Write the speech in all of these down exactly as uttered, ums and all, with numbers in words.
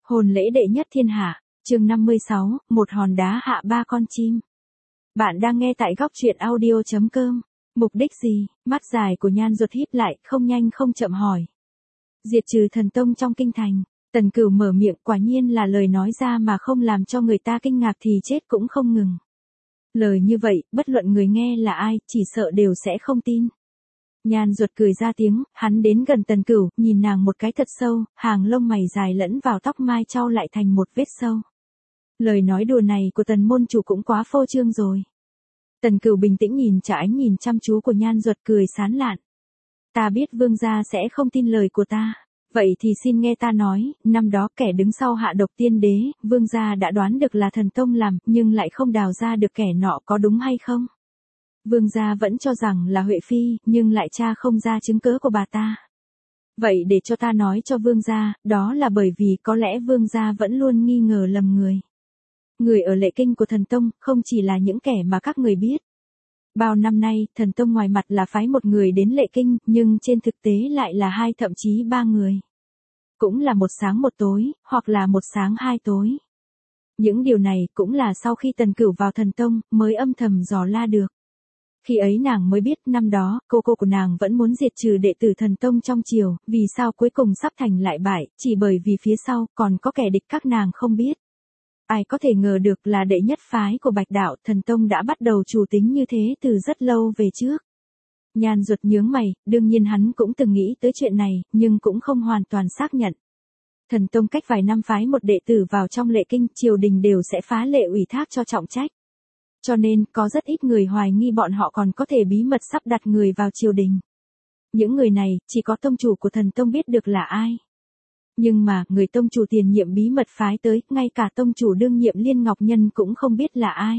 Hôn lễ đệ nhất thiên hạ, chương năm mươi sáu, một hòn đá hạ ba con chim. Bạn đang nghe tại góc truyện audio chấm com. Mục đích gì? Mắt dài của Nhan Duật híp lại, không nhanh không chậm hỏi. Diệt trừ thần tông trong kinh thành. Tần Cửu mở miệng, quả nhiên là lời nói ra mà không làm cho người ta kinh ngạc thì chết cũng không ngừng. Lời như vậy, bất luận người nghe là ai, chỉ sợ đều sẽ không tin. Nhan Duật cười ra tiếng, hắn đến gần Tần Cửu, nhìn nàng một cái thật sâu, hàng lông mày dài lẫn vào tóc mai chau lại thành một vết sâu. Lời nói đùa này của Tần môn chủ cũng quá phô trương rồi. Tần Cửu bình tĩnh nhìn trả ánh nhìn chăm chú của Nhan Duật, cười sán lạn. Ta biết vương gia sẽ không tin lời của ta. Vậy thì xin nghe ta nói, năm đó kẻ đứng sau hạ độc tiên đế, vương gia đã đoán được là thần tông làm, nhưng lại không đào ra được kẻ nọ, có đúng hay không? Vương gia vẫn cho rằng là Huệ Phi, nhưng lại tra không ra chứng cớ của bà ta. Vậy để cho ta nói cho vương gia, đó là bởi vì có lẽ vương gia vẫn luôn nghi ngờ lầm người. Người ở lệ kinh của thần tông, không chỉ là những kẻ mà các người biết. Bao năm nay, thần tông ngoài mặt là phái một người đến lệ kinh, nhưng trên thực tế lại là hai thậm chí ba người. Cũng là một sáng một tối, hoặc là một sáng hai tối. Những điều này cũng là sau khi Tần Cửu vào thần tông, mới âm thầm dò la được. Khi ấy nàng mới biết năm đó, cô cô của nàng vẫn muốn diệt trừ đệ tử thần tông trong triều, vì sao cuối cùng sắp thành lại bại, chỉ bởi vì phía sau còn có kẻ địch các nàng không biết. Ai có thể ngờ được là đệ nhất phái của Bạch Đạo thần tông đã bắt đầu chủ tính như thế từ rất lâu về trước. Nhan Duật nhướng mày, đương nhiên hắn cũng từng nghĩ tới chuyện này, nhưng cũng không hoàn toàn xác nhận. Thần tông cách vài năm phái một đệ tử vào trong lệ kinh, triều đình đều sẽ phá lệ ủy thác cho trọng trách. Cho nên, có rất ít người hoài nghi bọn họ còn có thể bí mật sắp đặt người vào triều đình. Những người này, chỉ có tông chủ của thần tông biết được là ai. Nhưng mà, người tông chủ tiền nhiệm bí mật phái tới, ngay cả tông chủ đương nhiệm Liên Ngọc Nhân cũng không biết là ai.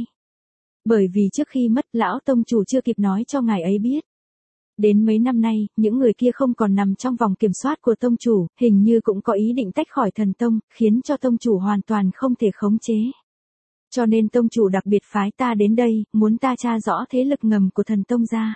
Bởi vì trước khi mất, lão tông chủ chưa kịp nói cho ngài ấy biết. Đến mấy năm nay, những người kia không còn nằm trong vòng kiểm soát của tông chủ, hình như cũng có ý định tách khỏi thần tông, khiến cho tông chủ hoàn toàn không thể khống chế. Cho nên tông chủ đặc biệt phái ta đến đây, muốn ta tra rõ thế lực ngầm của thần tông ra.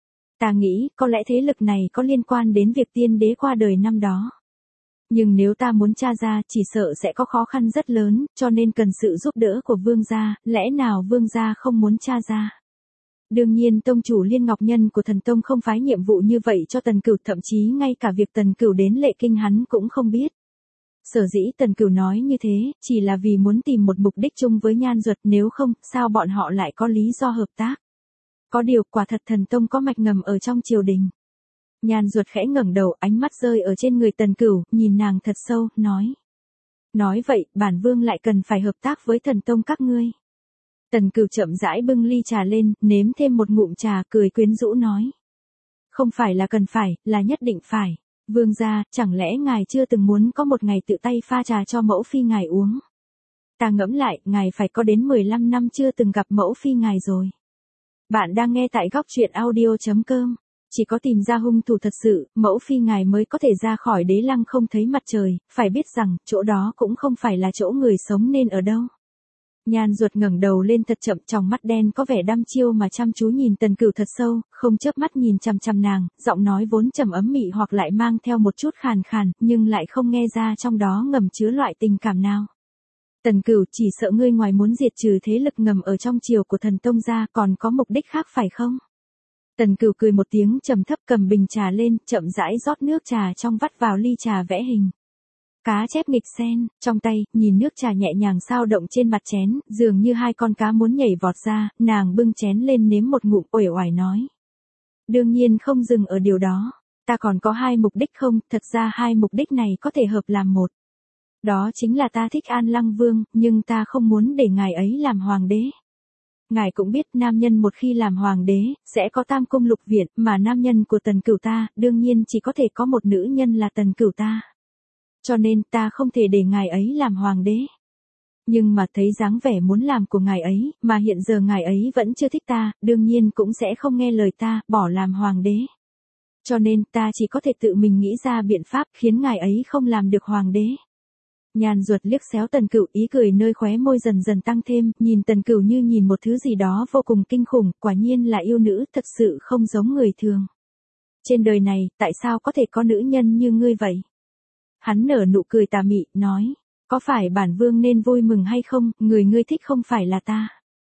Ta nghĩ, có lẽ thế lực này có liên quan đến việc tiên đế qua đời năm đó. Nhưng nếu ta muốn tra ra, chỉ sợ sẽ có khó khăn rất lớn, cho nên cần sự giúp đỡ của vương gia, lẽ nào vương gia không muốn tra ra. Đương nhiên tông chủ Liên Ngọc Nhân của thần tông không phái nhiệm vụ như vậy cho Tần Cửu, thậm chí ngay cả việc Tần Cửu đến lệ kinh hắn cũng không biết. Sở dĩ Tần Cửu nói như thế, chỉ là vì muốn tìm một mục đích chung với Nhan Duật, nếu không, sao bọn họ lại có lý do hợp tác. Có điều, quả thật thần tông có mạch ngầm ở trong triều đình. Nhan Duật khẽ ngẩng đầu, ánh mắt rơi ở trên người Tần Cửu, nhìn nàng thật sâu, nói. Nói vậy, bản vương lại cần phải hợp tác với thần tông các ngươi. Tần Cửu chậm rãi bưng ly trà lên, nếm thêm một ngụm trà, cười quyến rũ nói. Không phải là cần phải, là nhất định phải. Vương gia, chẳng lẽ ngài chưa từng muốn có một ngày tự tay pha trà cho mẫu phi ngài uống? Ta ngẫm lại, ngài phải có đến mười lăm năm chưa từng gặp mẫu phi ngài rồi. Bạn đang nghe tại góc truyện audio chấm com. Chỉ có tìm ra hung thủ thật sự, mẫu phi ngài mới có thể ra khỏi đế lăng không thấy mặt trời, phải biết rằng, chỗ đó cũng không phải là chỗ người sống nên ở đâu. Nhan Duật ngẩng đầu lên thật chậm, trong mắt đen có vẻ đăm chiêu mà chăm chú nhìn Tần Cửu thật sâu, không chớp mắt nhìn chằm chằm nàng, giọng nói vốn trầm ấm mị hoặc lại mang theo một chút khàn khàn, nhưng lại không nghe ra trong đó ngầm chứa loại tình cảm nào. Tần Cửu, chỉ sợ ngươi ngoài muốn diệt trừ thế lực ngầm ở trong triều của thần tông ra, còn có mục đích khác phải không? Tần Cửu cười một tiếng trầm thấp, cầm bình trà lên, chậm rãi rót nước trà trong vắt vào ly trà vẽ hình cá chép nghịch sen, trong tay, nhìn nước trà nhẹ nhàng sao động trên mặt chén, dường như hai con cá muốn nhảy vọt ra, nàng bưng chén lên nếm một ngụm, uể oải nói. Đương nhiên không dừng ở điều đó, ta còn có hai mục đích không, thật ra hai mục đích này có thể hợp làm một. Đó chính là ta thích An Lăng Vương, nhưng ta không muốn để ngài ấy làm hoàng đế. Ngài cũng biết nam nhân một khi làm hoàng đế, sẽ có tam cung lục viện, mà nam nhân của Tần Cửu ta, đương nhiên chỉ có thể có một nữ nhân là Tần Cửu ta. Cho nên ta không thể để ngài ấy làm hoàng đế. Nhưng mà thấy dáng vẻ muốn làm của ngài ấy, mà hiện giờ ngài ấy vẫn chưa thích ta, đương nhiên cũng sẽ không nghe lời ta, bỏ làm hoàng đế. Cho nên ta chỉ có thể tự mình nghĩ ra biện pháp khiến ngài ấy không làm được hoàng đế. Nhan Duật liếc xéo Tần Cửu, ý cười nơi khóe môi dần dần tăng thêm, nhìn Tần Cửu như nhìn một thứ gì đó vô cùng kinh khủng, quả nhiên là yêu nữ, thật sự không giống người thường. Trên đời này, tại sao có thể có nữ nhân như ngươi vậy? Hắn nở nụ cười tà mị, nói, Có phải bản vương nên vui mừng hay không, người ngươi thích không phải là ta.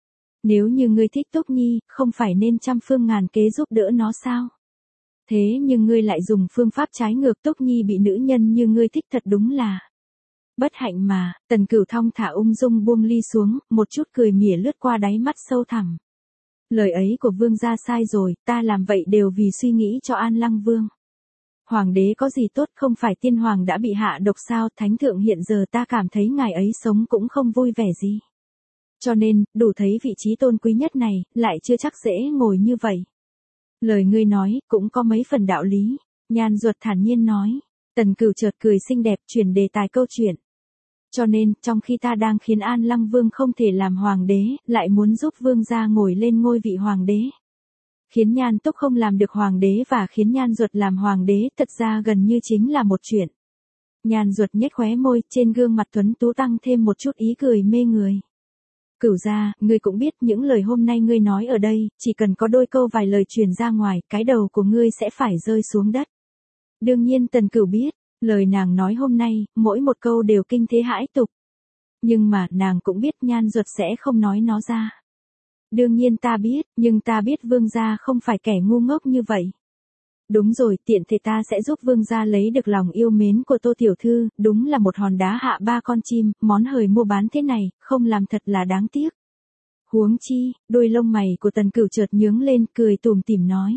Nếu như ngươi thích Túc Nhi, không phải nên trăm phương ngàn kế giúp đỡ nó sao? Thế nhưng ngươi lại dùng phương pháp trái ngược, Túc Nhi bị nữ nhân như ngươi thích thật đúng là bất hạnh mà. Tần Cửu thong thả ung dung buông ly xuống, một chút cười mỉa lướt qua đáy mắt sâu thẳm. Lời ấy của vương gia sai rồi, ta làm vậy đều vì suy nghĩ cho An Lăng Vương. Hoàng đế có gì tốt, không phải tiên hoàng đã bị hạ độc sao, thánh thượng hiện giờ ta cảm thấy ngài ấy sống cũng không vui vẻ gì. Cho nên, đủ thấy vị trí tôn quý nhất này, lại chưa chắc dễ ngồi như vậy. Lời ngươi nói, cũng có mấy phần đạo lý. Nhan Duật thản nhiên nói. Tần Cửu chợt cười xinh đẹp, chuyển đề tài câu chuyện. Cho nên, trong khi ta đang khiến An Lăng Vương không thể làm hoàng đế, lại muốn giúp vương gia ngồi lên ngôi vị hoàng đế. Khiến Nhan Túc không làm được hoàng đế và khiến Nhan Duật làm hoàng đế, thật ra gần như chính là một chuyện. Nhan Duật nhếch khóe môi, trên gương mặt tuấn tú tăng thêm một chút ý cười mê người. Cửu gia, ngươi cũng biết những lời hôm nay ngươi nói ở đây, chỉ cần có đôi câu vài lời truyền ra ngoài, cái đầu của ngươi sẽ phải rơi xuống đất. Đương nhiên Tần Cửu biết, lời nàng nói hôm nay, mỗi một câu đều kinh thế hãi tục. Nhưng mà, nàng cũng biết Nhan Duật sẽ không nói nó ra. Đương nhiên ta biết, nhưng ta biết vương gia không phải kẻ ngu ngốc như vậy. Đúng rồi, tiện thể ta sẽ giúp vương gia lấy được lòng yêu mến của Tô tiểu thư, đúng là một hòn đá hạ ba con chim, món hời mua bán thế này, không làm thật là đáng tiếc. Huống chi, đôi lông mày của Tần Cửu chợt nhướng lên, cười tủm tỉm nói.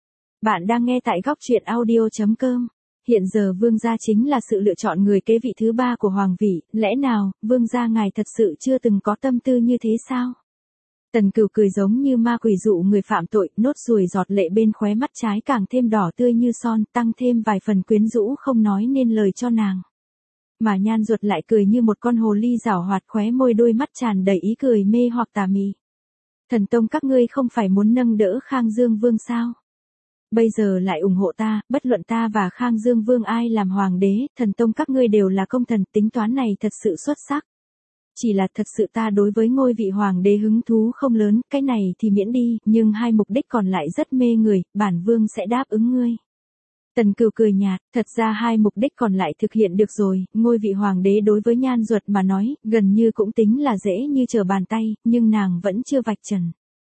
Bạn đang nghe tại góc truyện audio chấm com. Hiện giờ vương gia chính là sự lựa chọn người kế vị thứ ba của hoàng vị, lẽ nào, vương gia ngài thật sự chưa từng có tâm tư như thế sao? Tần Cửu cười giống như ma quỷ dụ người phạm tội, nốt ruồi giọt lệ bên khóe mắt trái càng thêm đỏ tươi như son, tăng thêm vài phần quyến rũ không nói nên lời cho nàng. Mà Nhan Duật lại cười như một con hồ ly giảo hoạt, khóe môi đôi mắt tràn đầy ý cười mê hoặc tà mị. Thần tông các ngươi không phải muốn nâng đỡ Khang Dương Vương sao? Bây giờ lại ủng hộ ta, bất luận ta và Khang Dương Vương ai làm hoàng đế, thần tông các ngươi đều là công thần, tính toán này thật sự xuất sắc. Chỉ là thật sự ta đối với ngôi vị hoàng đế hứng thú không lớn, cái này thì miễn đi, nhưng hai mục đích còn lại rất mê người, bản vương sẽ đáp ứng ngươi. Tần Cửu cười nhạt, thật ra hai mục đích còn lại thực hiện được rồi, ngôi vị hoàng đế đối với Nhan Duật mà nói, gần như cũng tính là dễ như trở bàn tay, nhưng nàng vẫn chưa vạch trần.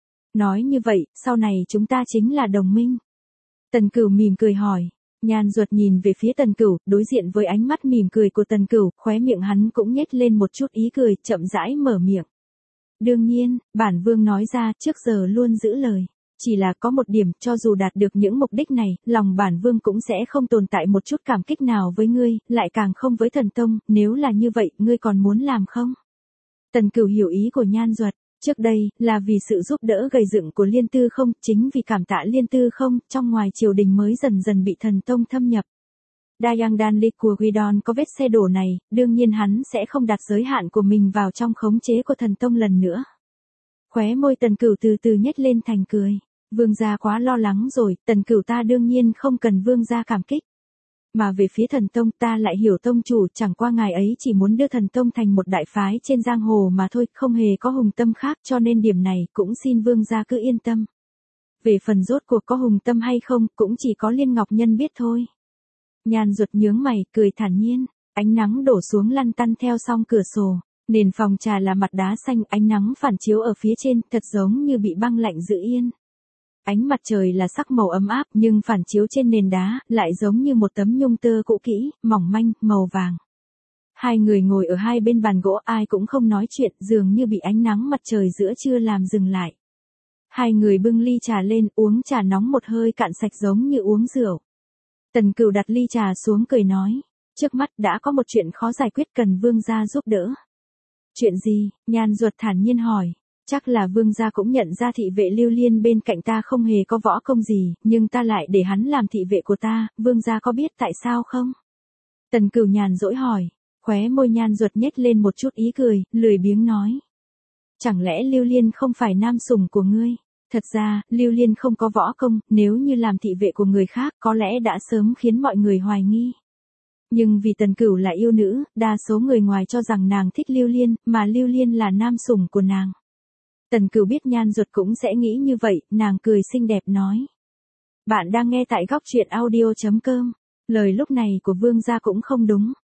Nói như vậy, sau này chúng ta chính là đồng minh. Tần Cửu mỉm cười hỏi. Nhan Duật nhìn về phía Tần Cửu, đối diện với ánh mắt mỉm cười của Tần Cửu, khóe miệng hắn cũng nhếch lên một chút ý cười, chậm rãi mở miệng. Đương nhiên, bản vương nói ra, trước giờ luôn giữ lời. Chỉ là có một điểm, cho dù đạt được những mục đích này, lòng bản vương cũng sẽ không tồn tại một chút cảm kích nào với ngươi, lại càng không với thần tông, nếu là như vậy, ngươi còn muốn làm không? Tần Cửu hiểu ý của Nhan Duật. Trước đây, là vì sự giúp đỡ gầy dựng của Liên Tư Không, chính vì cảm tạ Liên Tư Không, trong ngoài triều đình mới dần dần bị thần tông thâm nhập. Dayang Danli của Guidon có vết xe đổ này, đương nhiên hắn sẽ không đặt giới hạn của mình vào trong khống chế của thần tông lần nữa. Khóe môi Tần Cửu từ từ nhếch lên thành cười. Vương gia quá lo lắng rồi, Tần Cửu ta đương nhiên không cần vương gia cảm kích. Mà về phía thần tông ta lại hiểu tông chủ, chẳng qua ngài ấy chỉ muốn đưa thần tông thành một đại phái trên giang hồ mà thôi, không hề có hùng tâm khác, cho nên điểm này cũng xin vương gia cứ yên tâm. Về phần rốt cuộc có hùng tâm hay không, cũng chỉ có Liên Ngọc Nhân biết thôi. Nhan Duật nhướng mày, cười thản nhiên, ánh nắng đổ xuống lăn tăn theo song cửa sổ, nền phòng trà là mặt đá xanh, ánh nắng phản chiếu ở phía trên, thật giống như bị băng lạnh giữ yên. Ánh mặt trời là sắc màu ấm áp, nhưng phản chiếu trên nền đá, lại giống như một tấm nhung tơ cũ kỹ, mỏng manh, màu vàng. Hai người ngồi ở hai bên bàn gỗ, ai cũng không nói chuyện, dường như bị ánh nắng mặt trời giữa trưa làm dừng lại. Hai người bưng ly trà lên, uống trà nóng một hơi cạn sạch giống như uống rượu. Tần Cửu đặt ly trà xuống cười nói, trước mắt đã có một chuyện khó giải quyết cần vương gia giúp đỡ. Chuyện gì? Nhan Duật thản nhiên hỏi. Chắc là vương gia cũng nhận ra thị vệ Lưu Liên bên cạnh ta không hề có võ công gì, nhưng ta lại để hắn làm thị vệ của ta, vương gia có biết tại sao không? Tần Cửu nhàn dỗi hỏi, khóe môi Nhan Duật nhếch lên một chút ý cười, lười biếng nói. Chẳng lẽ Lưu Liên không phải nam sủng của ngươi? Thật ra, Lưu Liên không có võ công, nếu như làm thị vệ của người khác có lẽ đã sớm khiến mọi người hoài nghi. Nhưng vì Tần Cửu là yêu nữ, đa số người ngoài cho rằng nàng thích Lưu Liên, mà Lưu Liên là nam sủng của nàng. Tần Cửu biết Nhan Duật cũng sẽ nghĩ như vậy, nàng cười xinh đẹp nói. Bạn đang nghe tại góc truyện audio chấm com. Lời lúc này của vương gia cũng không đúng.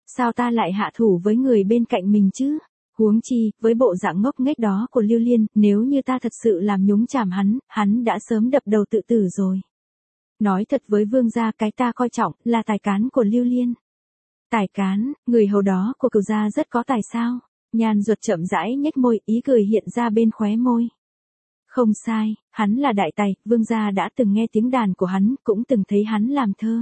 Sao ta lại hạ thủ với người bên cạnh mình chứ? Huống chi, với bộ dạng ngốc nghếch đó của Lưu Liên, nếu như ta thật sự làm nhúng chàm hắn, hắn đã sớm đập đầu tự tử rồi. Nói thật với vương gia, cái ta coi trọng là tài cán của Lưu Liên. Tài cán, người hầu đó của Cửu gia rất có tài sao? Nhan Duật chậm rãi nhếch môi, ý cười hiện ra bên khóe môi. Không sai, hắn là đại tài, vương gia đã từng nghe tiếng đàn của hắn, cũng từng thấy hắn làm thơ.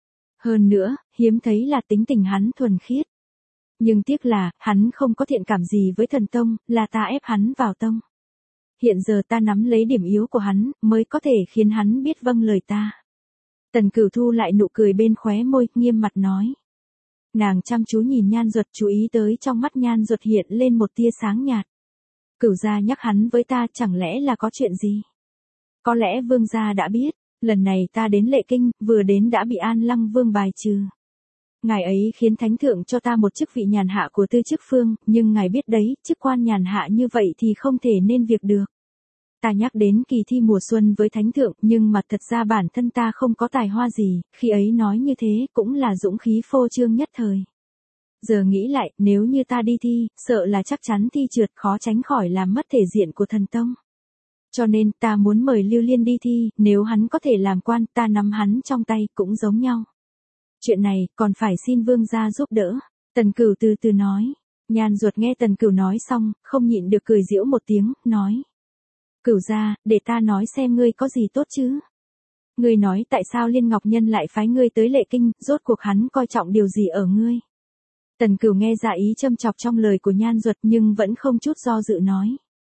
Hơn nữa, hiếm thấy là tính tình hắn thuần khiết. Nhưng tiếc là, hắn không có thiện cảm gì với thần tông, là ta ép hắn vào tông. Hiện giờ ta nắm lấy điểm yếu của hắn, mới có thể khiến hắn biết vâng lời ta. Tần Cửu thu lại nụ cười bên khóe môi, nghiêm mặt nói. Nàng chăm chú nhìn Nhan Duật, chú ý tới trong mắt Nhan Duật hiện lên một tia sáng nhạt. Cửu gia nhắc hắn với ta, chẳng lẽ là có chuyện gì? Có lẽ vương gia đã biết, lần này ta đến Lệ Kinh, vừa đến đã bị An Lăng Vương bài trừ. Ngài ấy khiến thánh thượng cho ta một chức vị nhàn hạ của tư chức phương, nhưng ngài biết đấy, chức quan nhàn hạ như vậy thì không thể nên việc được. Ta nhắc đến kỳ thi mùa xuân với thánh thượng, nhưng mà thật ra bản thân ta không có tài hoa gì, khi ấy nói như thế cũng là dũng khí phô trương nhất thời. Giờ nghĩ lại, nếu như ta đi thi, sợ là chắc chắn thi trượt, khó tránh khỏi làm mất thể diện của thần tông. Cho nên ta muốn mời Lưu Liên đi thi, nếu hắn có thể làm quan, ta nắm hắn trong tay, cũng giống nhau. Chuyện này, còn phải xin vương gia giúp đỡ. Tần Cửu từ từ nói. Nhan Duật nghe Tần Cửu nói xong, không nhịn được cười giễu một tiếng, nói. Cửu gia, để ta nói xem ngươi có gì tốt chứ. Ngươi nói tại sao Liên Ngọc Nhân lại phái ngươi tới Lệ Kinh, rốt cuộc hắn coi trọng điều gì ở ngươi. Tần Cửu nghe ra ý châm chọc trong lời của Nhan Duật nhưng vẫn không chút do dự nói.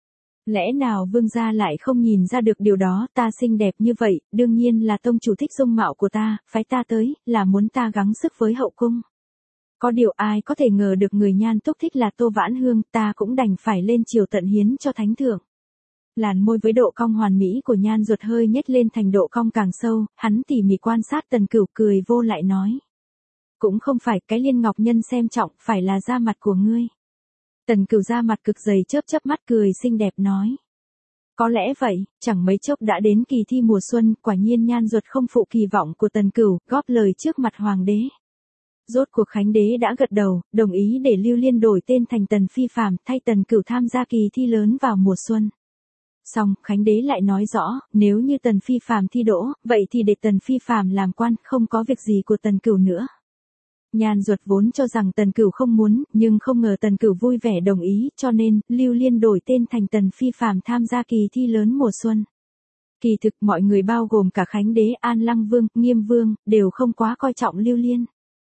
Lẽ nào vương gia lại không nhìn ra được điều đó, ta xinh đẹp như vậy, đương nhiên là tông chủ thích dung mạo của ta, phái ta tới, là muốn ta gắng sức với hậu cung. Có điều ai có thể ngờ được người Nhan Túc thích là Tô Vãn Hương, ta cũng đành phải lên triều tận hiến cho thánh thượng. Làn môi với độ cong hoàn mỹ của Nhan Duật hơi nhếch lên thành độ cong càng sâu, hắn tỉ mỉ quan sát Tần Cửu, cười vô lại nói. Cũng không phải, cái Liên Ngọc Nhân xem trọng, phải là da mặt của ngươi. Tần Cửu da mặt cực dày, chớp chớp mắt cười xinh đẹp nói. Có lẽ vậy, chẳng mấy chốc đã đến kỳ thi mùa xuân, quả nhiên Nhan Duật không phụ kỳ vọng của Tần Cửu, góp lời trước mặt hoàng đế. Rốt cuộc Khánh đế đã gật đầu, đồng ý để Lưu Liên đổi tên thành Tần Phi Phàm, thay Tần Cửu tham gia kỳ thi lớn vào mùa xuân. Xong, Khánh đế lại nói rõ, nếu như Tần Phi Phàm thi đỗ, vậy thì để Tần Phi Phàm làm quan, không có việc gì của Tần Cửu nữa. Nhan Duật vốn cho rằng Tần Cửu không muốn, nhưng không ngờ Tần Cửu vui vẻ đồng ý, cho nên, Lưu Liên đổi tên thành Tần Phi Phàm tham gia kỳ thi lớn mùa xuân. Kỳ thực mọi người bao gồm cả Khánh đế, An Lăng Vương, Nghiêm Vương, đều không quá coi trọng Lưu Liên.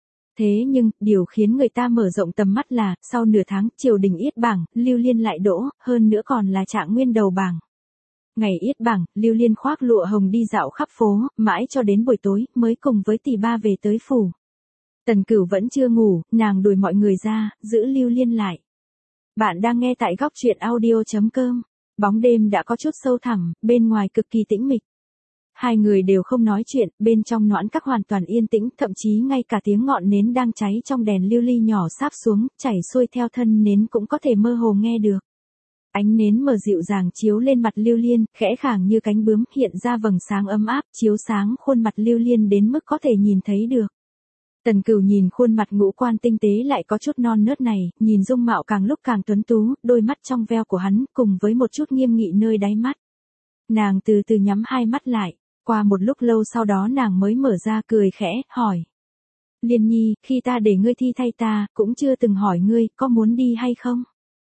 Thế nhưng, điều khiến người ta mở rộng tầm mắt là, sau nửa tháng, triều đình yết bảng, Lưu Liên lại đỗ, hơn nữa còn là trạng nguyên đầu bảng. Ngày yết bảng, Lưu Liên khoác lụa hồng đi dạo khắp phố, mãi cho đến buổi tối, mới cùng với tỷ ba về tới phủ. Tần Cửu vẫn chưa ngủ, nàng đuổi mọi người ra, giữ Lưu Liên lại. Bạn đang nghe tại góc truyện audio chấm com. Bóng đêm đã có chút sâu thẳm, bên ngoài cực kỳ tĩnh mịch. Hai người đều không nói chuyện, bên trong noãn các hoàn toàn yên tĩnh, thậm chí ngay cả tiếng ngọn nến đang cháy trong đèn lưu ly nhỏ sáp xuống, chảy xuôi theo thân nến cũng có thể mơ hồ nghe được. Ánh nến mờ dịu dàng chiếu lên mặt Lưu Liên, khẽ khàng như cánh bướm, hiện ra vầng sáng ấm áp, chiếu sáng khuôn mặt Lưu Liên đến mức có thể nhìn thấy được. Tần Cửu nhìn khuôn mặt ngũ quan tinh tế lại có chút non nớt này, nhìn dung mạo càng lúc càng tuấn tú, đôi mắt trong veo của hắn, cùng với một chút nghiêm nghị nơi đáy mắt. Nàng từ từ nhắm hai mắt lại, qua một lúc lâu sau đó nàng mới mở ra cười khẽ, hỏi. Liên Nhi, khi ta để ngươi thi thay ta, cũng chưa từng hỏi ngươi, có muốn đi hay không?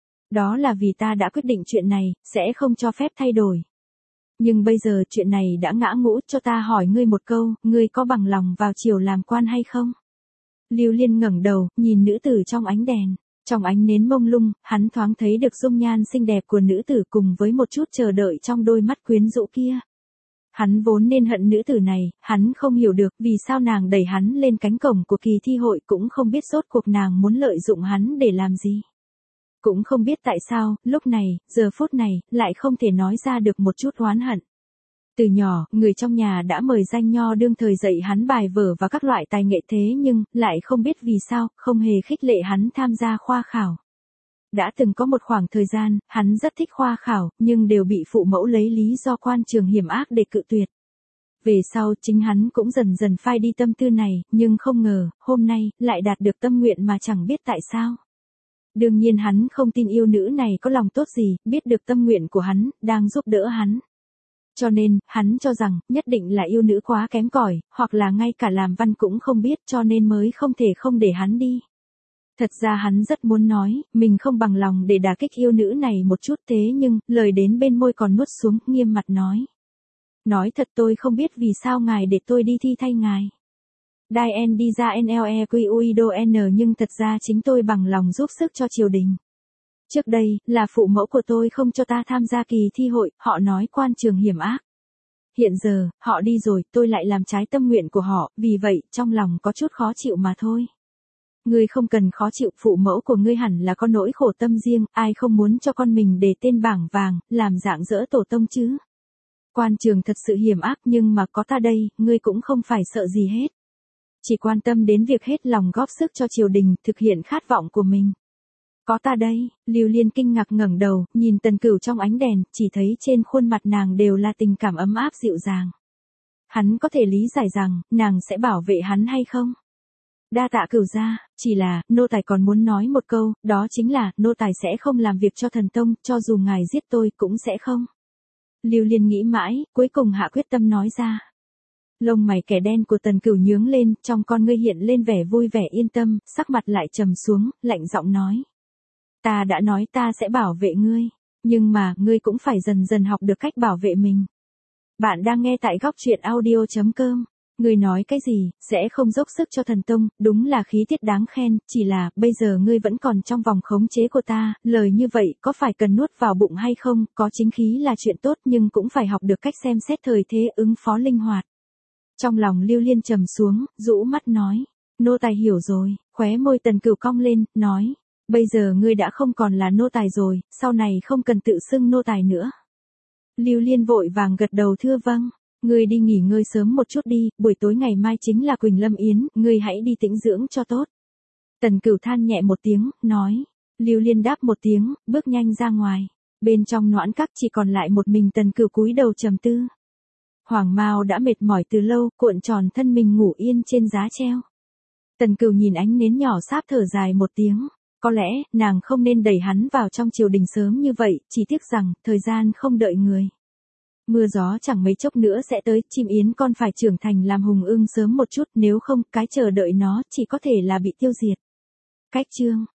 Đó là vì ta đã quyết định chuyện này, sẽ không cho phép thay đổi. Nhưng bây giờ chuyện này đã ngã ngũ, cho ta hỏi ngươi một câu, ngươi có bằng lòng vào triều làm quan hay không? Lưu Liên ngẩng đầu, nhìn nữ tử trong ánh đèn. Trong ánh nến mông lung, hắn thoáng thấy được dung nhan xinh đẹp của nữ tử cùng với một chút chờ đợi trong đôi mắt quyến rũ kia. Hắn vốn nên hận nữ tử này, hắn không hiểu được vì sao nàng đẩy hắn lên cánh cổng của kỳ thi hội, cũng không biết rốt cuộc nàng muốn lợi dụng hắn để làm gì. Cũng không biết tại sao, lúc này, giờ phút này, lại không thể nói ra được một chút oán hận. Từ nhỏ, người trong nhà đã mời danh nho đương thời dạy hắn bài vở và các loại tài nghệ, thế nhưng, lại không biết vì sao, không hề khích lệ hắn tham gia khoa khảo. Đã từng có một khoảng thời gian, hắn rất thích khoa khảo, nhưng đều bị phụ mẫu lấy lý do quan trường hiểm ác để cự tuyệt. Về sau chính hắn cũng dần dần phai đi tâm tư này, nhưng không ngờ, hôm nay, lại đạt được tâm nguyện mà chẳng biết tại sao. Đương nhiên hắn không tin yêu nữ này có lòng tốt gì, biết được tâm nguyện của hắn, đang giúp đỡ hắn. Cho nên, hắn cho rằng, nhất định là yêu nữ quá kém cỏi, hoặc là ngay cả làm văn cũng không biết cho nên mới không thể không để hắn đi. Thật ra hắn rất muốn nói, mình không bằng lòng để đả kích yêu nữ này một chút thế nhưng, lời đến bên môi còn nuốt xuống, nghiêm mặt nói. Nói thật tôi không biết vì sao ngài để tôi đi thi thay ngài. Đai en đi ra en lờ e quy uido n nhưng thật ra chính tôi bằng lòng giúp sức cho triều đình. Trước đây, là phụ mẫu của tôi không cho ta tham gia kỳ thi hội, họ nói quan trường hiểm ác. Hiện giờ, họ đi rồi, tôi lại làm trái tâm nguyện của họ, vì vậy, trong lòng có chút khó chịu mà thôi. Ngươi không cần khó chịu, phụ mẫu của ngươi hẳn là có nỗi khổ tâm riêng, ai không muốn cho con mình để tên bảng vàng, làm dạng dỡ tổ tông chứ. Quan trường thật sự hiểm ác nhưng mà có ta đây, ngươi cũng không phải sợ gì hết. Chỉ quan tâm đến việc hết lòng góp sức cho triều đình, thực hiện khát vọng của mình. Có ta đây, Lưu Liên kinh ngạc ngẩng đầu, nhìn Tần Cửu trong ánh đèn, chỉ thấy trên khuôn mặt nàng đều là tình cảm ấm áp dịu dàng. Hắn có thể lý giải rằng, nàng sẽ bảo vệ hắn hay không? Đa tạ Cửu gia, chỉ là, nô tài còn muốn nói một câu, đó chính là, nô tài sẽ không làm việc cho thần tông, cho dù ngài giết tôi cũng sẽ không. Lưu Liên nghĩ mãi, cuối cùng hạ quyết tâm nói ra. Lông mày kẻ đen của Tần Cửu nhướng lên, trong con ngươi hiện lên vẻ vui vẻ yên tâm, sắc mặt lại trầm xuống, lạnh giọng nói. Ta đã nói ta sẽ bảo vệ ngươi, nhưng mà, ngươi cũng phải dần dần học được cách bảo vệ mình. Bạn đang nghe tại góc truyện audio chấm com. Ngươi nói cái gì, sẽ không dốc sức cho thần tông, đúng là khí tiết đáng khen, chỉ là, bây giờ ngươi vẫn còn trong vòng khống chế của ta, lời như vậy, có phải cần nuốt vào bụng hay không, có chính khí là chuyện tốt nhưng cũng phải học được cách xem xét thời thế ứng phó linh hoạt. Trong lòng Lưu Liên trầm xuống, rũ mắt nói, nô tài hiểu rồi, khóe môi Tần Cửu cong lên, nói, bây giờ ngươi đã không còn là nô tài rồi, sau này không cần tự xưng nô tài nữa. Lưu Liên vội vàng gật đầu thưa vâng. Ngươi đi nghỉ ngơi sớm một chút đi, buổi tối ngày mai chính là Quỳnh Lâm Yến, ngươi hãy đi tĩnh dưỡng cho tốt. Tần Cửu than nhẹ một tiếng, nói. Lưu Liên đáp một tiếng, bước nhanh ra ngoài. Bên trong noãn các chỉ còn lại một mình Tần Cửu cúi đầu trầm tư. Hoàng Mao đã mệt mỏi từ lâu, cuộn tròn thân mình ngủ yên trên giá treo. Tần Cửu nhìn ánh nến nhỏ sáp thở dài một tiếng. Có lẽ, nàng không nên đẩy hắn vào trong triều đình sớm như vậy, chỉ tiếc rằng, thời gian không đợi người. Mưa gió chẳng mấy chốc nữa sẽ tới, chim yến con phải trưởng thành làm hùng ưng sớm một chút, nếu không, cái chờ đợi nó chỉ có thể là bị tiêu diệt. Cách chương